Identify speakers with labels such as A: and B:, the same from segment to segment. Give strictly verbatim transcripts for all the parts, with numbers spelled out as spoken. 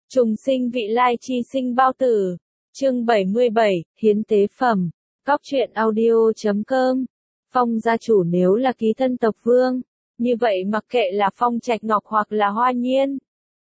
A: Trùng sinh vị lai chi sinh bao tử. Chương bảy mươi bảy, hiến tế phẩm. Cóc truyện audio chấm com. Phong gia chủ nếu là ký thân tộc vương, như vậy mặc kệ là Phong Trạch Ngọc hoặc là Hoa Nhiên,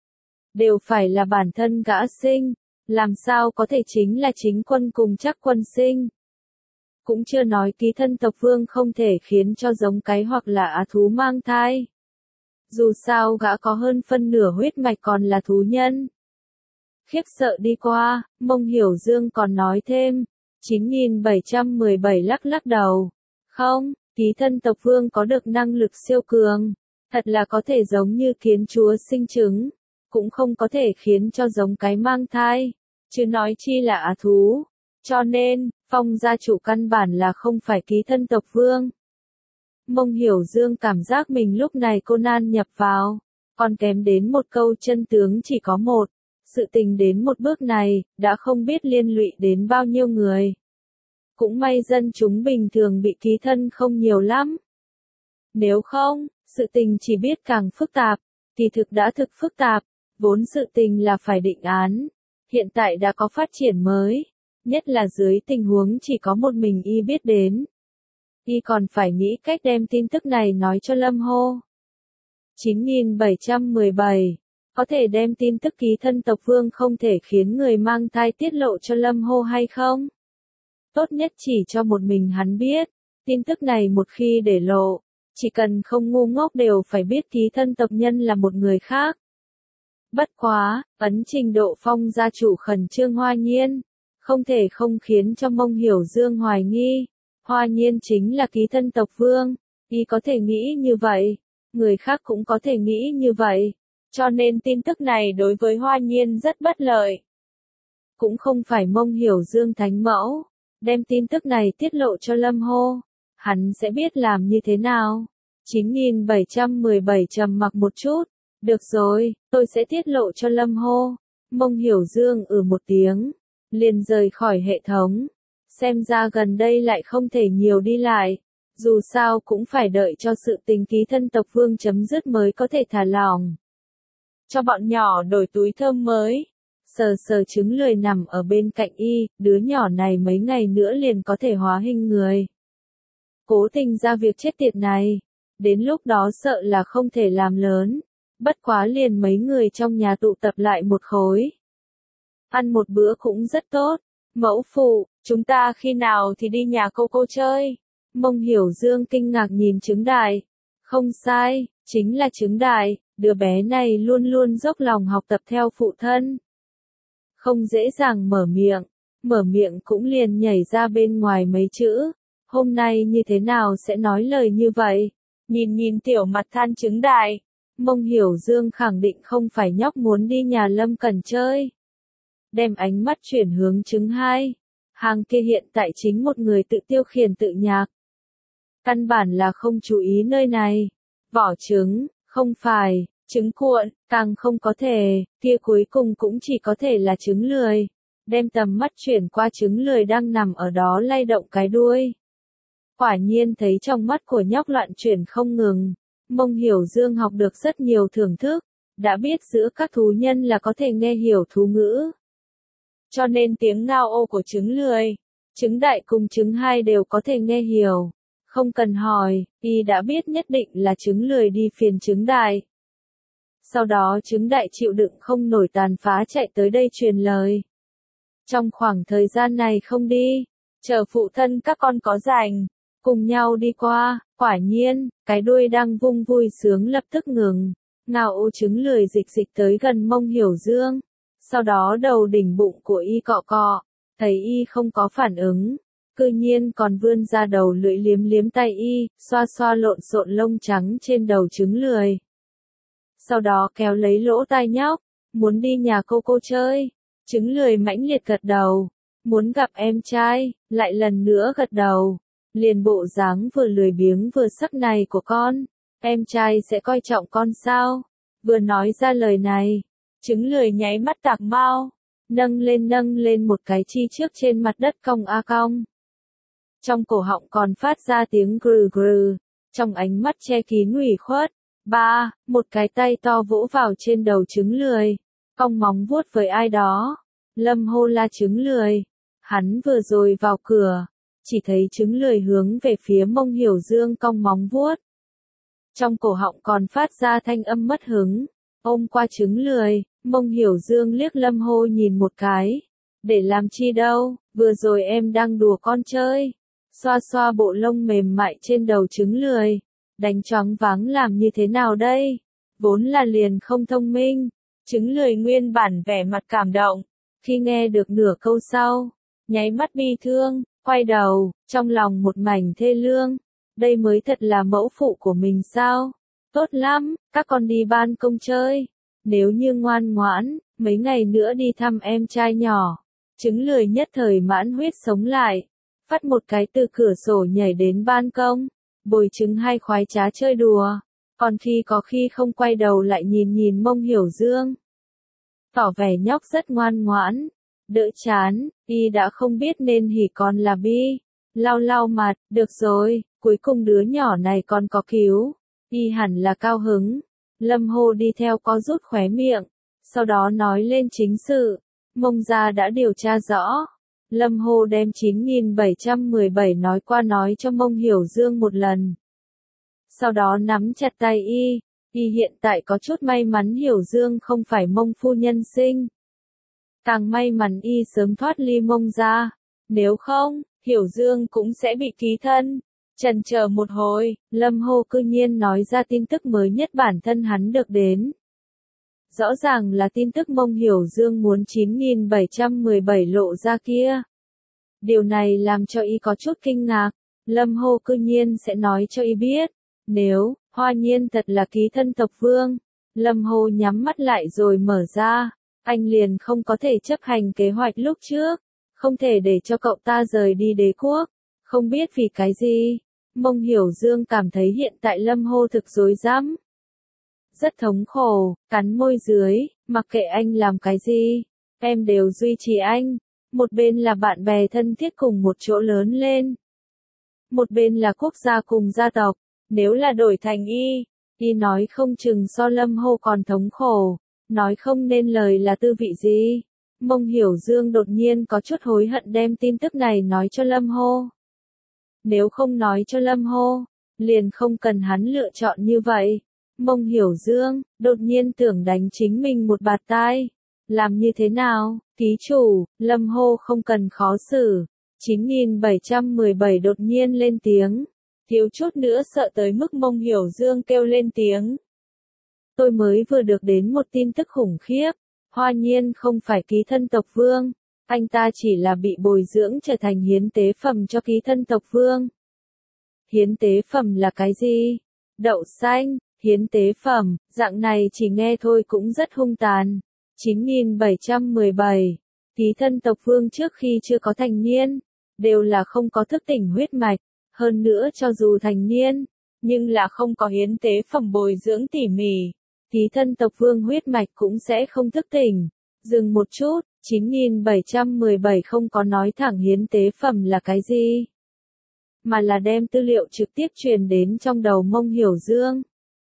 A: đều phải là bản thân gã sinh, làm sao có thể chính là chính quân cùng chắc quân sinh. Cũng chưa nói ký thân tộc vương không thể khiến cho giống cái hoặc là á thú mang thai. Dù sao gã có hơn phân nửa huyết mạch còn là thú nhân. Khiếp sợ đi qua, Mông Hiểu Dương còn nói thêm, chín nghìn bảy trăm mười bảy lắc lắc đầu. Không, ký thân tộc vương có được năng lực siêu cường, thật là có thể giống như kiến chúa sinh trứng, cũng không có thể khiến cho giống cái mang thai, chứ nói chi là á thú. Cho nên, Phong gia chủ căn bản là không phải ký thân tộc vương. Mông Hiểu Dương cảm giác mình lúc này cô nan nhập vào, còn kém đến một câu chân tướng chỉ có một. Sự tình đến một bước này, đã không biết liên lụy đến bao nhiêu người. Cũng may dân chúng bình thường bị ký thân không nhiều lắm. Nếu không, sự tình chỉ biết càng phức tạp, kỳ thực đã thực phức tạp, vốn sự tình là phải định án. Hiện tại đã có phát triển mới, nhất là dưới tình huống chỉ có một mình y biết đến. Y còn phải nghĩ cách đem tin tức này nói cho Lâm Hô. chín nghìn bảy trăm mười bảy Có thể đem tin tức ký thân tộc vương không thể khiến người mang thai tiết lộ cho Lâm Hô hay không? Tốt nhất chỉ cho một mình hắn biết, tin tức này một khi để lộ, chỉ cần không ngu ngốc đều phải biết ký thân tộc nhân là một người khác. Bất quá, ấn trình độ Phong gia chủ khẩn trương Hoa Nhiên, không thể không khiến cho Mông Hiểu Dương hoài nghi, Hoa Nhiên chính là ký thân tộc vương, y có thể nghĩ như vậy, người khác cũng có thể nghĩ như vậy. Cho nên tin tức này đối với Hoa Nhiên rất bất lợi. Cũng không phải Mông Hiểu Dương thánh mẫu, đem tin tức này tiết lộ cho Lâm Hô, hắn sẽ biết làm như thế nào. chín nghìn bảy trăm mười bảy trầm mặc một chút, được rồi, tôi sẽ tiết lộ cho Lâm Hô. Mông Hiểu Dương ừ một tiếng, liền rời khỏi hệ thống. Xem ra gần đây lại không thể nhiều đi lại, dù sao cũng phải đợi cho sự tình ký thân tộc vương chấm dứt mới có thể thả lỏng. Cho bọn nhỏ đổi túi thơm mới. Sờ sờ trứng lười nằm ở bên cạnh y, đứa nhỏ này mấy ngày nữa liền có thể hóa hình người. Cố tình ra việc chết tiệt này, đến lúc đó sợ là không thể làm lớn, bất quá liền mấy người trong nhà tụ tập lại một khối. Ăn một bữa cũng rất tốt, mẫu phụ, chúng ta khi nào thì đi nhà cô cô chơi. Mông Hiểu Dương kinh ngạc nhìn trứng đại. Không sai, chính là trứng đại. Đứa bé này luôn luôn dốc lòng học tập theo phụ thân. Không dễ dàng mở miệng, mở miệng cũng liền nhảy ra bên ngoài mấy chữ. Hôm nay như thế nào sẽ nói lời như vậy? Nhìn nhìn tiểu mặt than trứng đại. Mông Hiểu Dương khẳng định không phải nhóc muốn đi nhà Lâm Cẩn chơi. Đem ánh mắt chuyển hướng trứng hai. Hàng kia hiện tại chính một người tự tiêu khiển tự nhạc. Căn bản là không chú ý nơi này. Vỏ trứng. Không phải, trứng cuộn, càng không có thể, kia cuối cùng cũng chỉ có thể là trứng lười. Đem tầm mắt chuyển qua trứng lười đang nằm ở đó lay động cái đuôi. Quả nhiên thấy trong mắt của nhóc loạn chuyển không ngừng. Mông Hiểu Dương học được rất nhiều thưởng thức, đã biết giữa các thú nhân là có thể nghe hiểu thú ngữ. Cho nên tiếng ngao ô của trứng lười, trứng đại cùng trứng hai đều có thể nghe hiểu. Không cần hỏi, y đã biết nhất định là trứng lười đi phiền trứng đại. Sau đó trứng đại chịu đựng không nổi tàn phá chạy tới đây truyền lời. Trong khoảng thời gian này không đi, chờ phụ thân các con có rảnh, cùng nhau đi qua. Quả nhiên, cái đuôi đang vung vui sướng lập tức ngừng, ngao ô trứng lười dịch dịch tới gần Mông Hiểu Dương. Sau đó đầu đỉnh bụng của y cọ cọ, thấy y không có phản ứng. Cư nhiên còn vươn ra đầu lưỡi liếm liếm tay y, xoa xoa lộn xộn lông trắng trên đầu trứng lười. Sau đó kéo lấy lỗ tai nhóc, muốn đi nhà cô cô chơi. Trứng lười mãnh liệt gật đầu, muốn gặp em trai, lại lần nữa gật đầu. Liền bộ dáng vừa lười biếng vừa sắc này của con, em trai sẽ coi trọng con sao? Vừa nói ra lời này, trứng lười nháy mắt tạc mau, nâng lên nâng lên một cái chi trước trên mặt đất cong a cong. Trong cổ họng còn phát ra tiếng grừ grừ, trong ánh mắt che kín ủy khuất. Ba, một cái tay to vỗ vào trên đầu trứng lười. cong móng vuốt với ai đó. Lâm hô la trứng lười. Hắn vừa rồi vào cửa, chỉ thấy trứng lười hướng về phía Mông Hiểu Dương cong móng vuốt. Trong cổ họng còn phát ra thanh âm mất hứng. Ôm qua trứng lười, Mông Hiểu Dương liếc Lâm hô nhìn một cái. Để làm chi đâu, vừa rồi em đang đùa con chơi. Xoa xoa bộ lông mềm mại trên đầu trứng lười. Đánh choáng váng làm như thế nào đây? Vốn là liền không thông minh. Trứng lười nguyên bản vẻ mặt cảm động. Khi nghe được nửa câu sau, nháy mắt bi thương, quay đầu, trong lòng một mảnh thê lương. Đây mới thật là mẫu phụ của mình sao? Tốt lắm, các con đi ban công chơi. Nếu như ngoan ngoãn, mấy ngày nữa đi thăm em trai nhỏ. Trứng lười nhất thời mãn huyết sống lại. Phát một cái từ cửa sổ nhảy đến ban công. Bồi trứng hay khoái trá chơi đùa. Còn khi có khi không quay đầu lại nhìn nhìn Mông Hiểu Dương. Tỏ vẻ nhóc rất ngoan ngoãn. Đỡ chán, y đã không biết nên hỉ còn là bi. Lau lau mặt, được rồi, cuối cùng đứa nhỏ này còn có cứu. Y hẳn là cao hứng. Lâm hô đi theo có rút khóe miệng. Sau đó nói lên chính sự. Mông gia đã điều tra rõ. Lâm hô đem chín nghìn bảy trăm mười bảy nói qua nói cho Mông Hiểu Dương một lần. Sau đó nắm chặt tay y. Y hiện tại có chút may mắn Hiểu Dương không phải Mông phu nhân sinh. Càng may mắn y sớm thoát ly Mông gia. Nếu không, Hiểu Dương cũng sẽ bị ký thân. Chần chờ một hồi, Lâm hô cư nhiên nói ra tin tức mới nhất bản thân hắn được đến. Rõ ràng là tin tức Mông Hiểu Dương muốn chín nghìn bảy trăm mười bảy lộ ra kia. Điều này làm cho y có chút kinh ngạc. Lâm hô cư nhiên sẽ nói cho y biết. Nếu, Hoa Nhiên thật là ký thân tộc vương. Lâm hô nhắm mắt lại rồi mở ra. Anh liền không có thể chấp hành kế hoạch lúc trước. Không thể để cho cậu ta rời đi đế quốc. Không biết vì cái gì. Mông Hiểu Dương cảm thấy hiện tại Lâm hô thực rối rắm. Rất thống khổ, cắn môi dưới, mặc kệ anh làm cái gì, em đều duy trì anh. Một bên là bạn bè thân thiết cùng một chỗ lớn lên. Một bên là quốc gia cùng gia tộc. Nếu là đổi thành y, y nói không chừng so Lâm hô còn thống khổ. Nói không nên lời là tư vị gì. Mông Hiểu Dương đột nhiên có chút hối hận đem tin tức này nói cho Lâm hô. Nếu không nói cho Lâm hô, liền không cần hắn lựa chọn như vậy. Mông Hiểu Dương, đột nhiên tưởng đánh chính mình một bạt tai. Làm như thế nào, ký chủ, Lâm hô không cần khó xử. chín nghìn bảy trăm mười bảy đột nhiên lên tiếng. Thiếu chút nữa sợ tới mức Mông Hiểu Dương kêu lên tiếng. Tôi mới vừa được đến một tin tức khủng khiếp. Hoa Nhiên không phải ký thân tộc vương. Anh ta chỉ là bị bồi dưỡng trở thành hiến tế phẩm cho ký thân tộc vương. Hiến tế phẩm là cái gì? Đậu xanh, hiến tế phẩm, dạng này chỉ nghe thôi cũng rất hung tàn. chín nghìn bảy trăm mười bảy, ký thân tộc vương trước khi chưa có thành niên, đều là không có thức tỉnh huyết mạch. Hơn nữa cho dù thành niên, nhưng là không có hiến tế phẩm bồi dưỡng tỉ mỉ. Ký thân tộc vương huyết mạch cũng sẽ không thức tỉnh. Dừng một chút, chín nghìn bảy trăm mười bảy không có nói thẳng hiến tế phẩm là cái gì, mà là đem tư liệu trực tiếp truyền đến trong đầu Mông Hiểu Dương.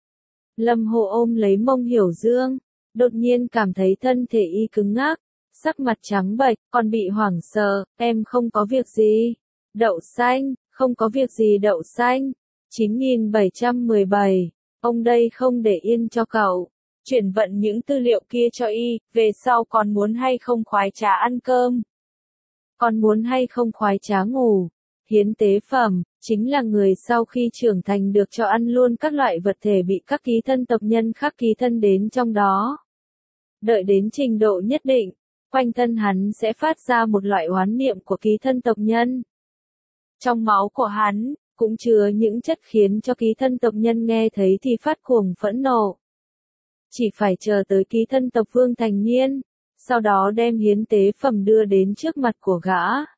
A: Lâm hô ôm lấy Mông Hiểu Dương, đột nhiên cảm thấy thân thể y cứng ngắc, sắc mặt trắng bệch, còn bị hoảng sợ. Em không có việc gì. Đậu xanh, không có việc gì đậu xanh. chín nghìn bảy trăm mười bảy, ông đây không để yên cho cậu. Chuyển vận những tư liệu kia cho y, về sau còn muốn hay không khoái trá ăn cơm. Còn muốn hay không khoái trá ngủ. Hiến tế phẩm, chính là người sau khi trưởng thành được cho ăn luôn các loại vật thể bị các ký thân tộc nhân khác ký thân đến trong đó. Đợi đến trình độ nhất định, quanh thân hắn sẽ phát ra một loại oán niệm của ký thân tộc nhân. Trong máu của hắn, cũng chứa những chất khiến cho ký thân tộc nhân nghe thấy thì phát cuồng phẫn nộ. Chỉ phải chờ tới ký thân tộc vương thành niên, sau đó đem hiến tế phẩm đưa đến trước mặt của gã.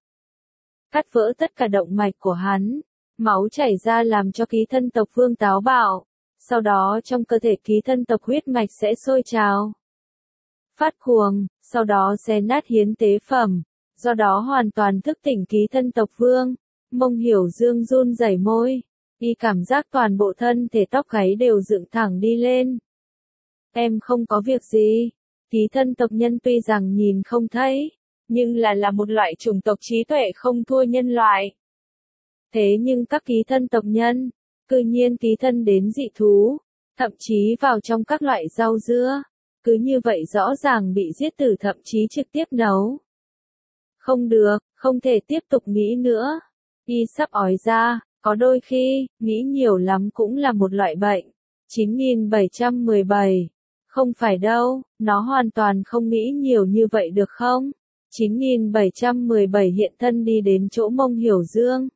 A: Cắt vỡ tất cả động mạch của hắn, máu chảy ra làm cho ký thân tộc vương táo bạo, sau đó trong cơ thể ký thân tộc huyết mạch sẽ sôi trào. Phát cuồng, sau đó xé nát hiến tế phẩm, do đó hoàn toàn thức tỉnh ký thân tộc vương. Mông Hiểu Dương run rẩy môi, y cảm giác toàn bộ thân thể tóc gáy đều dựng thẳng đi lên. Em không có việc gì. Ký thân tộc nhân tuy rằng nhìn không thấy, nhưng là là một loại chủng tộc trí tuệ không thua nhân loại. Thế nhưng các ký thân tộc nhân, cư nhiên ký thân đến dị thú, thậm chí vào trong các loại rau dưa, cứ như vậy rõ ràng bị giết tử thậm chí trực tiếp nấu. Không được, không thể tiếp tục nghĩ nữa. Y sắp ói ra, có đôi khi, nghĩ nhiều lắm cũng là một loại bệnh. chín nghìn bảy trăm mười bảy. Không phải đâu, nó hoàn toàn không nghĩ nhiều như vậy được không? chín nghìn bảy trăm mười bảy hiện thân đi đến chỗ Mông Hiểu Dương.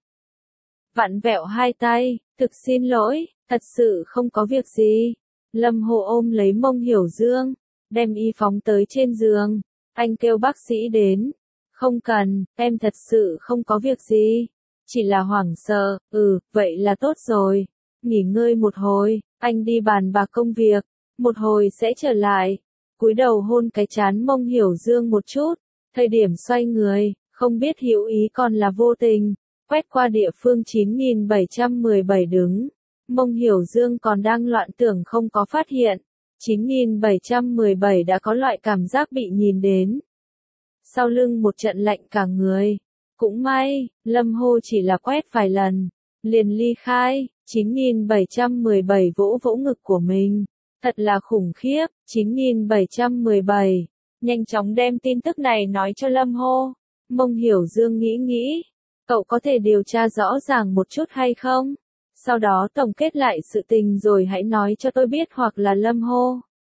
A: Vặn vẹo hai tay, thực xin lỗi, thật sự không có việc gì. Lâm Hồ ôm lấy Mông Hiểu Dương, đem y phóng tới trên giường. Anh kêu bác sĩ đến. Không cần, em thật sự không có việc gì. Chỉ là hoảng sợ, ừ, vậy là tốt rồi. Nghỉ ngơi một hồi, anh đi bàn bạc công việc. Một hồi sẽ trở lại. Cúi đầu hôn cái trán Mông Hiểu Dương một chút. Thời điểm xoay người, không biết hữu ý còn là vô tình. Quét qua địa phương chín nghìn bảy trăm mười bảy đứng. Mông Hiểu Dương còn đang loạn tưởng không có phát hiện. chín nghìn bảy trăm mười bảy đã có loại cảm giác bị nhìn đến. Sau lưng một trận lạnh cả người. Cũng may, Lâm Hô chỉ là quét vài lần. Liền ly khai, chín nghìn bảy trăm mười bảy vỗ vỗ ngực của mình. Thật là khủng khiếp, chín nghìn bảy trăm mười bảy. Nhanh chóng đem tin tức này nói cho Lâm Hô. Mông Hiểu Dương nghĩ nghĩ. Cậu có thể điều tra rõ ràng một chút hay không? Sau đó tổng kết lại sự tình rồi hãy nói cho tôi biết hoặc là Lâm Hô.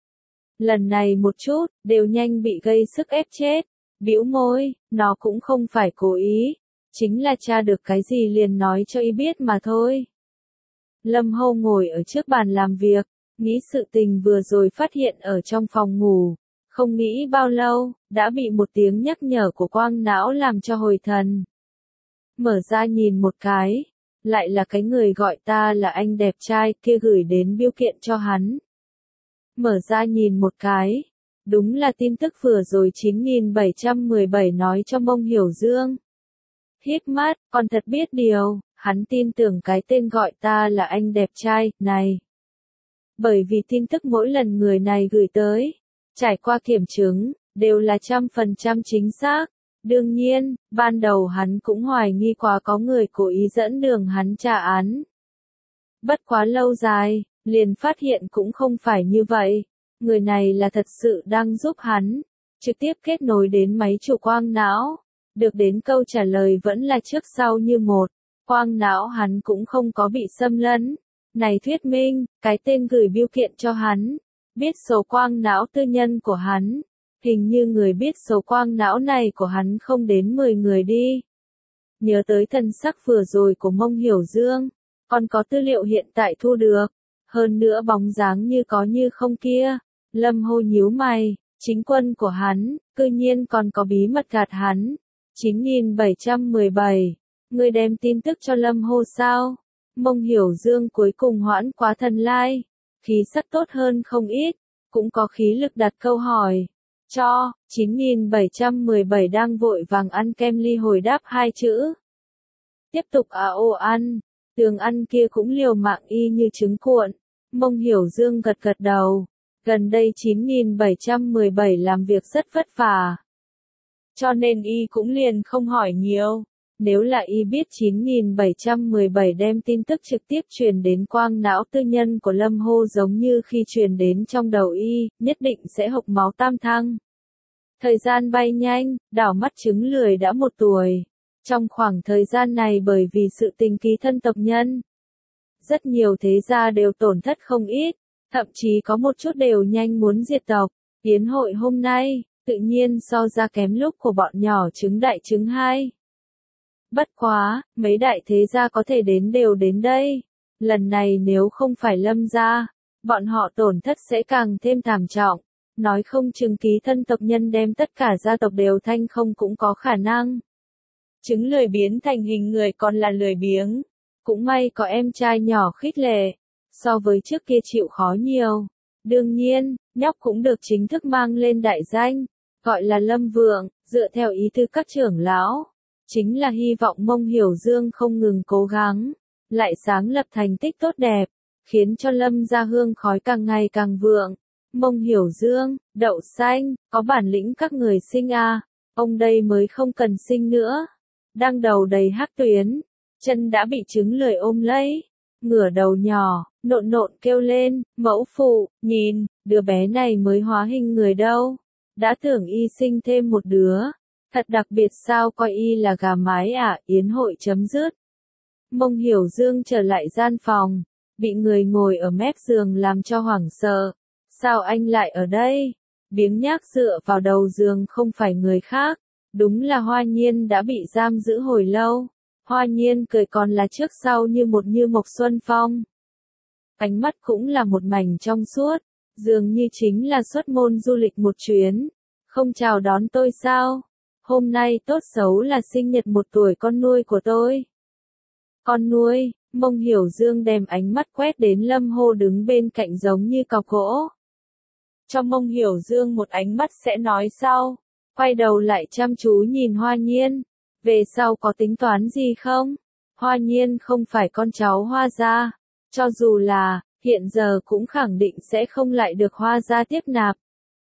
A: Lần này một chút, đều nhanh bị gây sức ép chết. Bĩu môi, nó cũng không phải cố ý. Chính là tra được cái gì liền nói cho y biết mà thôi. Lâm Hô ngồi ở trước bàn làm việc, nghĩ sự tình vừa rồi phát hiện ở trong phòng ngủ. Không nghĩ bao lâu, đã bị một tiếng nhắc nhở của quang não làm cho hồi thần. Mở ra nhìn một cái, lại là cái người gọi ta là anh đẹp trai kia gửi đến bưu kiện cho hắn. Mở ra nhìn một cái, đúng là tin tức vừa rồi chín nghìn bảy trăm mười bảy nói cho Mông Hiểu Dương. Hít mắt, còn thật biết điều, hắn tin tưởng cái tên gọi ta là anh đẹp trai, này. Bởi vì tin tức mỗi lần người này gửi tới, trải qua kiểm chứng, đều là trăm phần trăm chính xác. Đương nhiên, ban đầu hắn cũng hoài nghi quá có người cố ý dẫn đường hắn tra án. Bất quá lâu dài, liền phát hiện cũng không phải như vậy. Người này là thật sự đang giúp hắn, trực tiếp kết nối đến máy chủ quang não. Được đến câu trả lời vẫn là trước sau như một. Quang não hắn cũng không có bị xâm lấn. Này thuyết minh, cái tên gửi bưu kiện cho hắn, biết số quang não tư nhân của hắn. Hình như người biết số quang não này của hắn không đến mười người đi. Nhớ tới thần sắc vừa rồi của Mông Hiểu Dương, còn có tư liệu hiện tại thu được. Hơn nữa bóng dáng như có như không kia. Lâm Hô nhíu mày, chính quân của hắn, cư nhiên còn có bí mật gạt hắn. chín nghìn bảy trăm mười bảy, người đem tin tức cho Lâm Hô sao? Mông Hiểu Dương cuối cùng hoãn quá thần lai, khí sắc tốt hơn không ít, cũng có khí lực đặt câu hỏi. Cho, chín nghìn bảy trăm mười bảy đang vội vàng ăn kem ly hồi đáp hai chữ. Tiếp tục à ô ăn, tường ăn kia cũng liều mạng y như trứng cuộn. Mông Hiểu Dương gật gật đầu. Gần đây chín nghìn bảy trăm mười bảy làm việc rất vất vả. Cho nên y cũng liền không hỏi nhiều. Nếu là y biết chín nghìn bảy trăm mười bảy đem tin tức trực tiếp truyền đến quang não tư nhân của Lâm Hô giống như khi truyền đến trong đầu y, nhất định sẽ hộc máu tam thăng. Thời gian bay nhanh, đảo mắt trứng lười đã một tuổi. Trong khoảng thời gian này bởi vì sự tình ký thân tộc nhân, rất nhiều thế gia đều tổn thất không ít, thậm chí có một chút đều nhanh muốn diệt tộc. Yến hội hôm nay, tự nhiên so ra kém lúc của bọn nhỏ trứng đại trứng hai. Bất quá, mấy đại thế gia có thể đến đều đến đây. Lần này nếu không phải Lâm gia, bọn họ tổn thất sẽ càng thêm thảm trọng. Nói không chừng ký thân tộc nhân đem tất cả gia tộc đều thanh không cũng có khả năng. Trứng lười biến thành hình người còn là lười biếng. Cũng may có em trai nhỏ khích lệ, so với trước kia chịu khó nhiều. Đương nhiên, nhóc cũng được chính thức mang lên đại danh, gọi là Lâm Vượng, dựa theo ý tư các trưởng lão. Chính là hy vọng Mông Hiểu Dương không ngừng cố gắng, lại sáng lập thành tích tốt đẹp, khiến cho Lâm gia hương khói càng ngày càng vượng. Mông Hiểu Dương, đậu xanh, có bản lĩnh các người sinh à, ông đây mới không cần sinh nữa. Đang đầu đầy hắc tuyến, chân đã bị trứng lười ôm lấy, ngửa đầu nhỏ, nộn nộn kêu lên, mẫu phụ, nhìn, đứa bé này mới hóa hình người đâu, đã tưởng y sinh thêm một đứa, thật đặc biệt sao coi y là gà mái à, yến hội chấm dứt. Mông Hiểu Dương trở lại gian phòng, bị người ngồi ở mép giường làm cho hoảng sợ, sao anh lại ở đây? Biếng nhác dựa vào đầu giường không phải người khác, đúng là Hoa Nhiên đã bị giam giữ hồi lâu. Hoa Nhiên cười còn là trước sau như một như mộc xuân phong. Ánh mắt cũng là một mảnh trong suốt, dường như chính là xuất môn du lịch một chuyến. Không chào đón tôi sao? Hôm nay tốt xấu là sinh nhật một tuổi con nuôi của tôi. Con nuôi, Mông Hiểu Dương đem ánh mắt quét đến Lâm Hô đứng bên cạnh giống như cọc gỗ. Cho Mông Hiểu Dương một ánh mắt sẽ nói sau, quay đầu lại chăm chú nhìn Hoa Nhiên. Về sau có tính toán gì không? Hoa Nhiên không phải con cháu Hoa gia, cho dù là, hiện giờ cũng khẳng định sẽ không lại được Hoa gia tiếp nạp.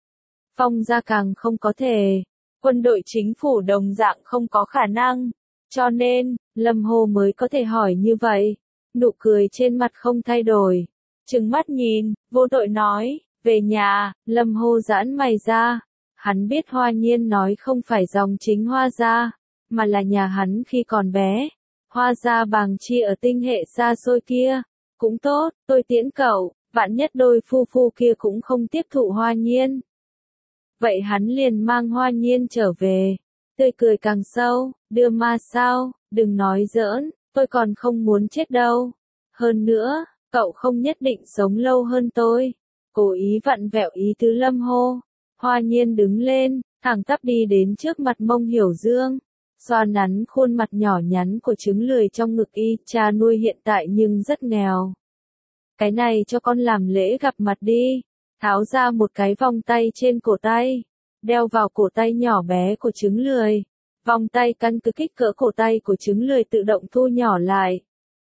A: Phong gia càng không có thể, quân đội chính phủ đồng dạng không có khả năng, cho nên, Lâm Hô mới có thể hỏi như vậy. Nụ cười trên mặt không thay đổi, trừng mắt nhìn, vô tội nói, về nhà. Lâm Hô giãn mày ra, hắn biết Hoa Nhiên nói không phải dòng chính Hoa gia, mà là nhà hắn khi còn bé. Hoa gia Bàng Chi ở tinh hệ xa xôi kia, cũng tốt, tôi tiễn cậu, vạn nhất đôi phu phu kia cũng không tiếp thụ Hoa Nhiên. Vậy hắn liền mang Hoa Nhiên trở về, tươi cười càng sâu, đưa ma sao, đừng nói giỡn, tôi còn không muốn chết đâu. Hơn nữa, cậu không nhất định sống lâu hơn tôi. Cố ý vặn vẹo ý tứ Lâm Hô. Hoa Nhiên đứng lên, thẳng tắp đi đến trước mặt Mông Hiểu Dương, xoa nắn khuôn mặt nhỏ nhắn của trứng lười trong ngực y, cha nuôi hiện tại nhưng rất nghèo. Cái này cho con làm lễ gặp mặt đi. Tháo ra một cái vòng tay trên cổ tay, đeo vào cổ tay nhỏ bé của trứng lười. Vòng tay căn cứ kích cỡ cổ tay của trứng lười tự động thu nhỏ lại.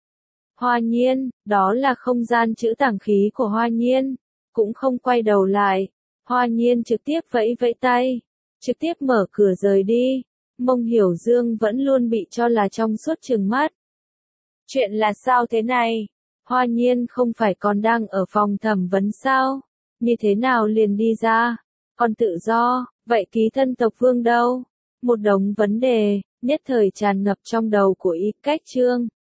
A: Hoa Nhiên, đó là không gian trữ tàng khí của Hoa Nhiên, cũng không quay đầu lại. Hoa Nhiên trực tiếp vẫy vẫy tay, trực tiếp mở cửa rời đi. Mông Hiểu Dương vẫn luôn bị cho là trong suốt trừng mắt. Chuyện là sao thế này? Hoa Nhiên không phải còn đang ở phòng thẩm vấn sao? Như thế nào liền đi ra? Còn tự do, vậy ký thân tộc vương đâu? Một đống vấn đề, nhất thời tràn ngập trong đầu của y. Cách chương